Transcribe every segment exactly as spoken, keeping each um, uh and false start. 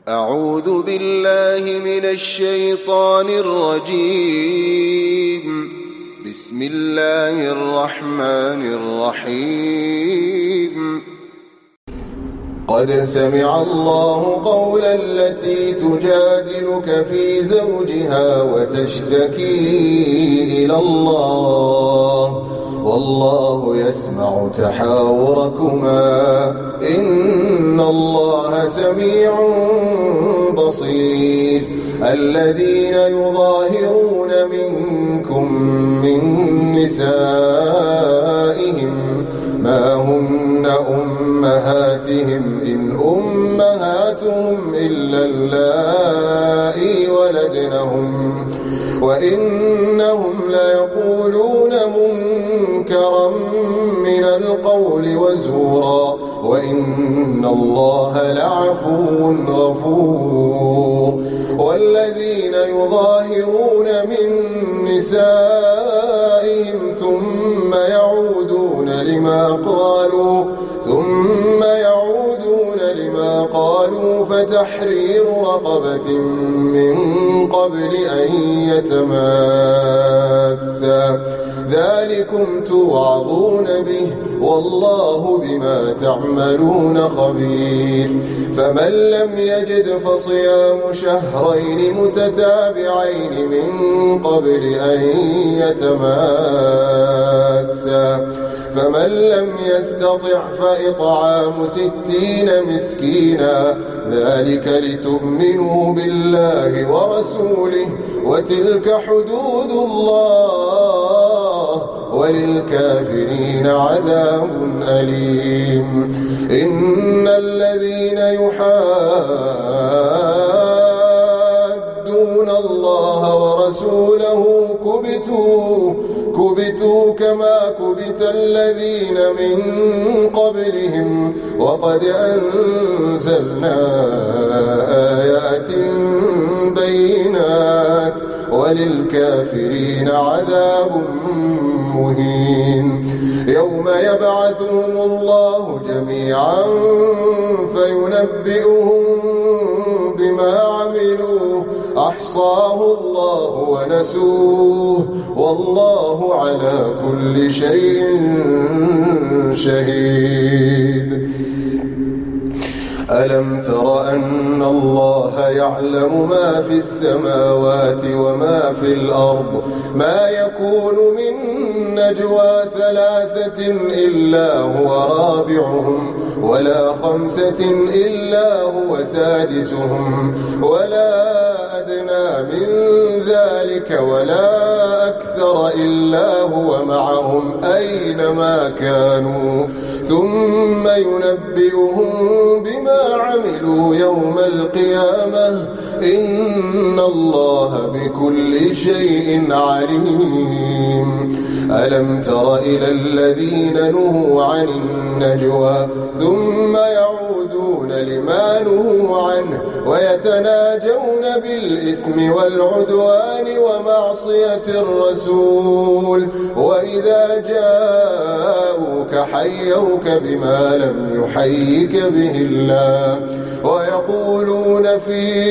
أعوذ بالله من الشيطان الرجيم. بسم الله الرحمن الرحيم. قد سمع الله قول التي تجادلك في زوجها وتشتكي إلى الله والله يسمع تحاوركما إن الله سميع بصير. الذين يظاهرون منكم من نسائهم ما هن أمهاتهم إن أمهاتهم إلا اللائي ولدنهم وإنهم ليقولون منكرا من القول وزورا وإن الله لعفو غفور. والذين يظاهرون من نسائهم ثم يعودون لما قالوا ثم يعودون لما قالوا فتحرير رقبة من قبل أن يتماسا ذلكم توعظون به والله بما تعملون خبير. فمن لم يجد فصيام شهرين متتابعين من قبل أن يتماسا فمن لم يستطع فإطعام ستين مسكينا ذلك لتؤمنوا بالله ورسوله وتلك حدود الله وللكافرين عذاب أليم. إن الذين يحادون الله ورسوله كبتوا كبتوا كما كبت الذين من قبلهم وقد أنزلنا آيات بينات وللكافرين عذاب مهين. يوم يبعثهم الله جميعا فينبئهم بما عملوا أحصاه الله ونسوه والله على كل شيء شهيد. ألم تر أن الله يعلم ما في السماوات وما في الأرض ما يكون من نجوى ثلاثة إلا هو رابعهم ولا خمسة إلا هو سادسهم ولا أدنى من ذلك ولا أكثر إلا هو معهم أينما كانوا ثم ينبئهم بما عملوا يوم القيامة إن الله بكل شيء عليم. ألم تر إلى الذين نهوا عن النجوى ثم يعودون لما نهوا عنه ويتناجون بالإثم والعدوان ومعصية الرسول وإذا جاءوك حيوك بما لم يحيك به الله ويقولون في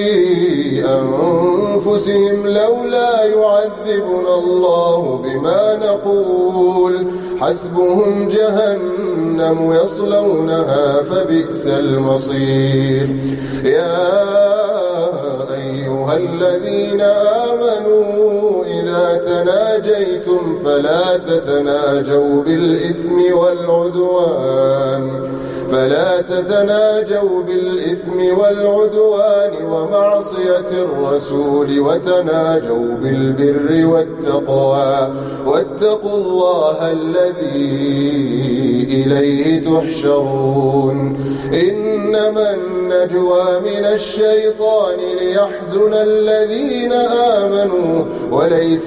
أنفسهم لولا يعذبنا الله بما نقول حسبهم جهنم يصلونها فبئس المصير. يا أيها الذين آمنوا إذا تناجيتم فلا تتناجوا بالإثم والعدوان فلا تتناجوا بالإثم والعدوان ومعصية الرسول وتناجوا بالبر والتقوى واتقوا الله الذي إليه تحشرون. إنما النجوى من الشيطان ليحزن الذين آمنوا وليس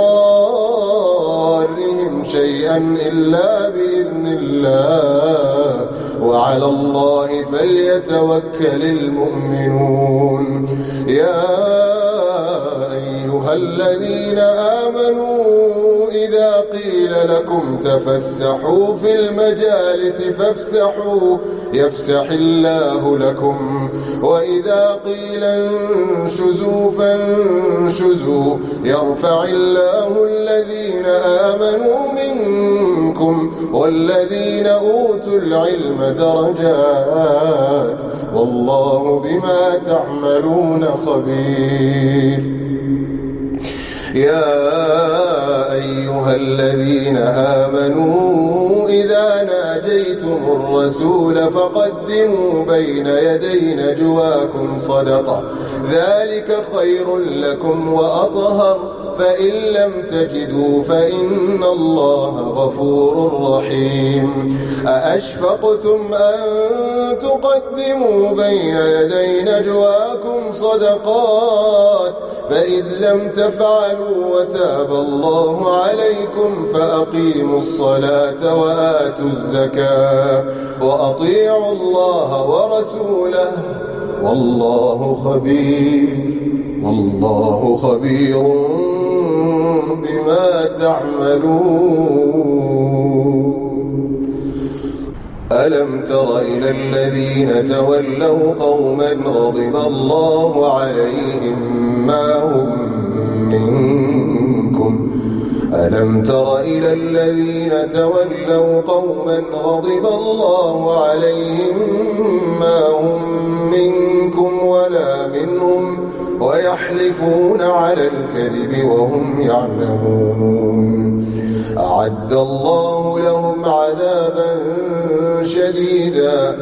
بضارهم شيئا إلا بإذن الله وعلى الله فليتوكل المؤمنون. يا أيها الذين آمنوا إذا قيل لكم تفسحوا في المجالس فافسحوا يفسح الله لكم وإذا قيل انشزوا فانشزوا يرفع الله الذين آمنوا منكم والذين أوتوا العلم درجات والله بما تعملون خبير. يا أيها الذين آمنوا إذا ناجيتم الرسول فقدموا بين يدي نجواكم صدقة ذلك خير لكم وأطهر فإن لم تجدوا فإن الله غفور رحيم. أأشفقتم أن تقدموا بين يدي نجواكم صدقات فإذ لم تفعلوا وتاب الله عليكم فأقيموا الصلاة وآتوا الزكاة وأطيعوا الله ورسوله والله خبير والله خبير بما تعملون. ألم تر إلى الذين تولوا قوما غضب الله عليهم ما هم منكم ألم تر إلى الذين تولوا قوما غضب الله عليهم ما هم منكم ولا منهم ويحلفون على الكذب وهم يعلمون أعد الله لهم عذابا شديدا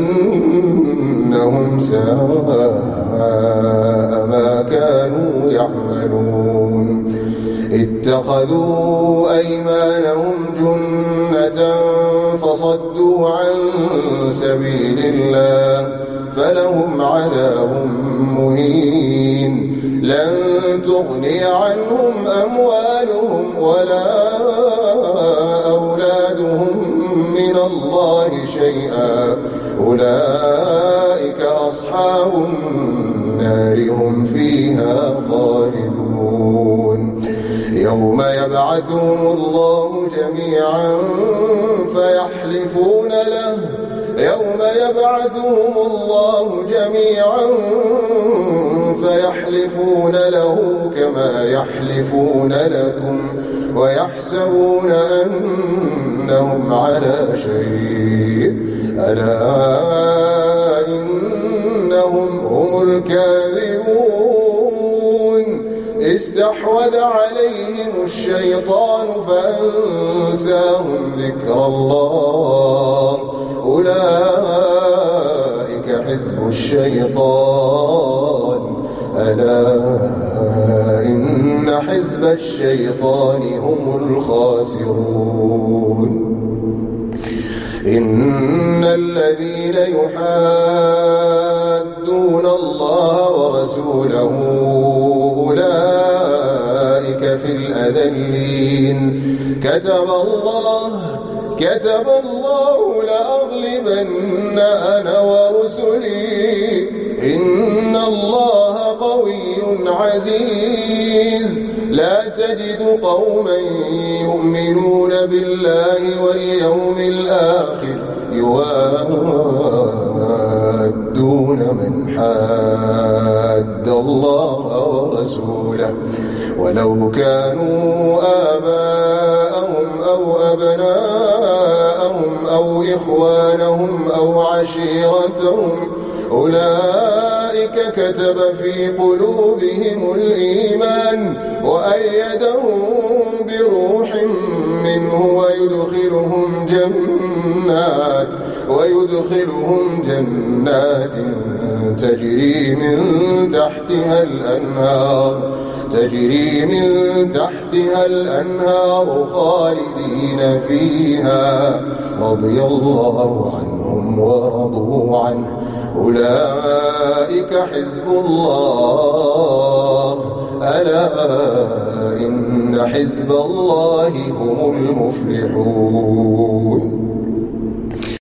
إنهم ساء ما كانوا يعملون. اتخذوا أيمانهم جنة فصدوا عن سبيل الله فلهم عذاب مهين لن تغني عنهم أموالهم ولا أولادهم من الله شيئا أولئك أصحاب النار هم فيها خالدون. يوم يبعثهم الله جميعا فيحلفون له يوم يبعثهم الله جميعا فيحلفون له كما يحلفون لكم ويحسبون أنهم على شيء ألا إنهم هم الكاذبون. استحوذ عليهم الشيطان فأنساهم ذكر الله أولئك حزب الشيطان ألا إن حزب الشيطان هم الخاسرون. إن الذين يحادون الله ورسوله أولئك في الأذلين. كتب الله كتب الله لأغلبن أنا ورسلي إن الله قوي عزيز. لا تجد قوما يؤمنون بالله واليوم الآخر يوادون من حاد الله ورسوله ولو كانوا آباءهم أو أبناءهم أو إخوانهم أو عشيرتهم أولئك كتب في قلوبهم الإيمان وأيدهم بروح منه ويدخلهم جنات ويدخلهم جنات تجري من تحتها الأنهار تجري من تحتها الأنهار خالدين فيها رضي الله عنهم ورضوا عنه أولئك حزب الله ألا إن حزب الله هم المفلحون.